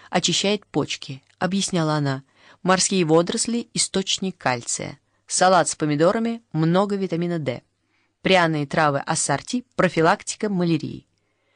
очищает почки», — объясняла она. «Морские водоросли — источник кальция. Салат с помидорами — много витамина D. Пряные травы ассорти — профилактика малярии».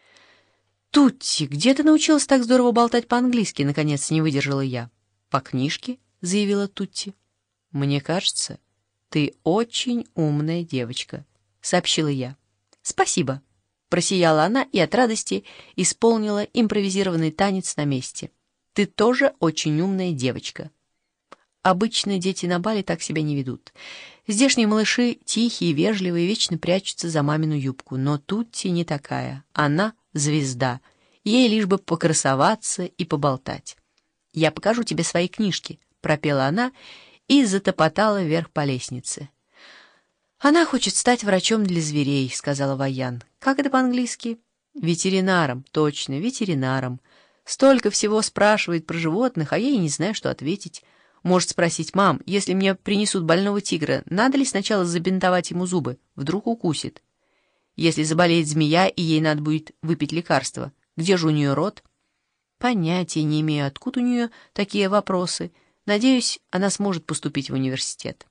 «Тутти, где ты научилась так здорово болтать по-английски?» — наконец не выдержала я. «По книжке», — заявила Тутти. «Мне кажется, ты очень умная девочка», — сообщила я. «Спасибо», — просияла она и от радости исполнила импровизированный танец на месте. «Ты тоже очень умная девочка». Обычно дети на Бали так себя не ведут. Здешние малыши тихие, вежливые, вечно прячутся за мамину юбку. Но Тутти не такая. Она звезда. Ей лишь бы покрасоваться и поболтать. «Я покажу тебе свои книжки», — пропела она и затопотала вверх по лестнице. «Она хочет стать врачом для зверей», — сказала Ваян. «Как это по-английски?» «Ветеринаром, точно, ветеринаром. Столько всего спрашивает про животных, а я и не знаю, что ответить. Может спросить: «Мам, если мне принесут больного тигра, надо ли сначала забинтовать ему зубы? Вдруг укусит?» Если заболеет змея, и ей надо будет выпить лекарство, где же у нее рот? Понятия не имею, откуда у нее такие вопросы. Надеюсь, она сможет поступить в университет.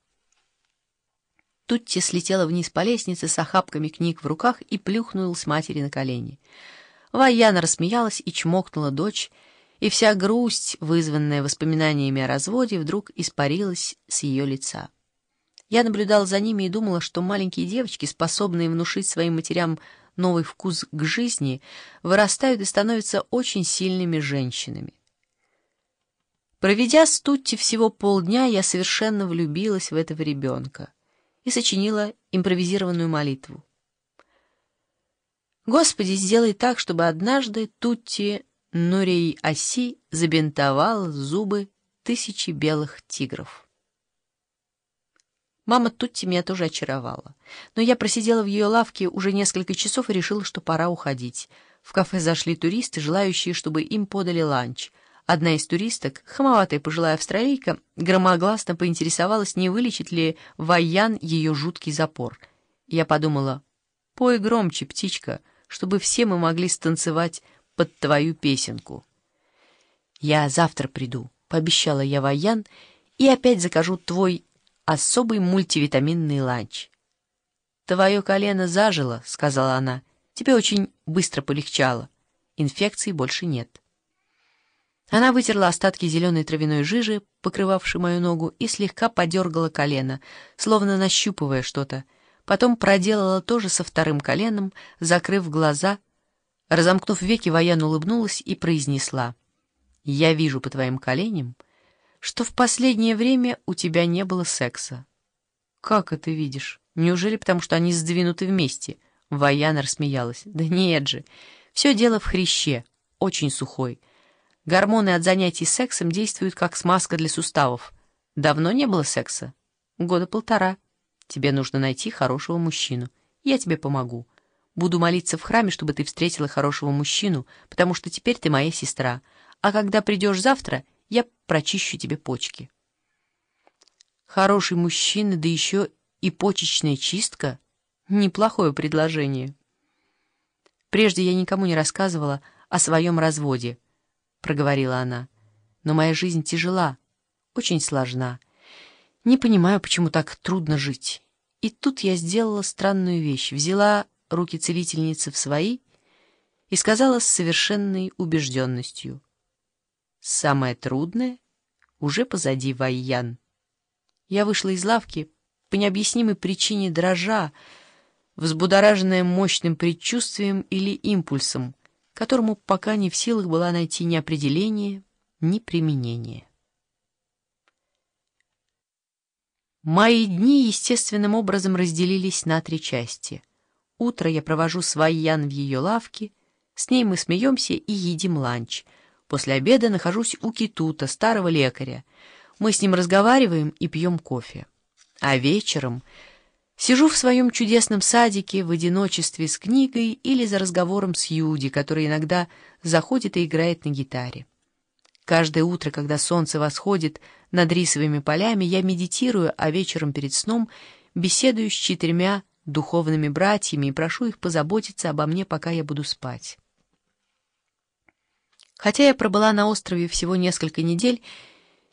Тутти слетела вниз по лестнице с охапками книг в руках и плюхнулась матери на колени. Ваяна рассмеялась и чмокнула дочь, и вся грусть, вызванная воспоминаниями о разводе, вдруг испарилась с ее лица. Я наблюдала за ними и думала, что маленькие девочки, способные внушить своим матерям новый вкус к жизни, вырастают и становятся очень сильными женщинами. Проведя с Тутти всего полдня, я совершенно влюбилась в этого ребенка и сочинила импровизированную молитву. «Господи, сделай так, чтобы однажды Тутти Нурей-Аси забинтовала зубы 1000 белых тигров». Мама Тутти меня тоже очаровала. Но я просидела в ее лавке уже несколько часов и решила, что пора уходить. В кафе зашли туристы, желающие, чтобы им подали ланч. Одна из туристок, хамоватая пожилая австралийка, громогласно поинтересовалась, не вылечит ли Ваян ее жуткий запор. Я подумала: «Пой громче, птичка, чтобы все мы могли станцевать под твою песенку». «Я завтра приду», — пообещала я Ваян, «и опять закажу твой особый мультивитаминный ланч». «Твое колено зажило», — сказала она. «Тебе очень быстро полегчало. Инфекций больше нет». Она вытерла остатки зеленой травяной жижи, покрывавшей мою ногу, и слегка подергала колено, словно нащупывая что-то. Потом проделала то же со вторым коленом, закрыв глаза. Разомкнув веки, Ваян улыбнулась и произнесла: «Я вижу по твоим коленям, что в последнее время у тебя не было секса». «Как это видишь? Неужели потому, что они сдвинуты вместе?» Ваяна рассмеялась. «Да нет же, все дело в хряще, очень сухой. Гормоны от занятий сексом действуют как смазка для суставов. Давно не было секса? 1.5 года. Тебе нужно найти хорошего мужчину. Я тебе помогу. Буду молиться в храме, чтобы ты встретила хорошего мужчину, потому что теперь ты моя сестра. А когда придешь завтра, я прочищу тебе почки». Хороший мужчина, да еще и почечная чистка — неплохое предложение. «Прежде я никому не рассказывала о своем разводе», — проговорила она. «Но моя жизнь тяжела, очень сложна. Не понимаю, почему так трудно жить». И тут я сделала странную вещь, взяла руки целительницы в свои и сказала с совершенной убежденностью: «Самое трудное уже позади, Ваян». Я вышла из лавки по необъяснимой причине дрожа, взбудораженная мощным предчувствием или импульсом, которому пока не в силах была найти ни определение, ни применение. Мои дни естественным образом разделились на 3 части. Утро я провожу с Ваян в ее лавке, с ней мы смеемся и едим ланч. После обеда нахожусь у Китута, старого лекаря. Мы с ним разговариваем и пьем кофе. А вечером сижу в своем чудесном садике в одиночестве с книгой или за разговором с Юди, который иногда заходит и играет на гитаре. Каждое утро, когда солнце восходит над рисовыми полями, я медитирую, а вечером перед сном беседую с 4 духовными братьями и прошу их позаботиться обо мне, пока я буду спать. Хотя я пробыла на острове всего несколько недель,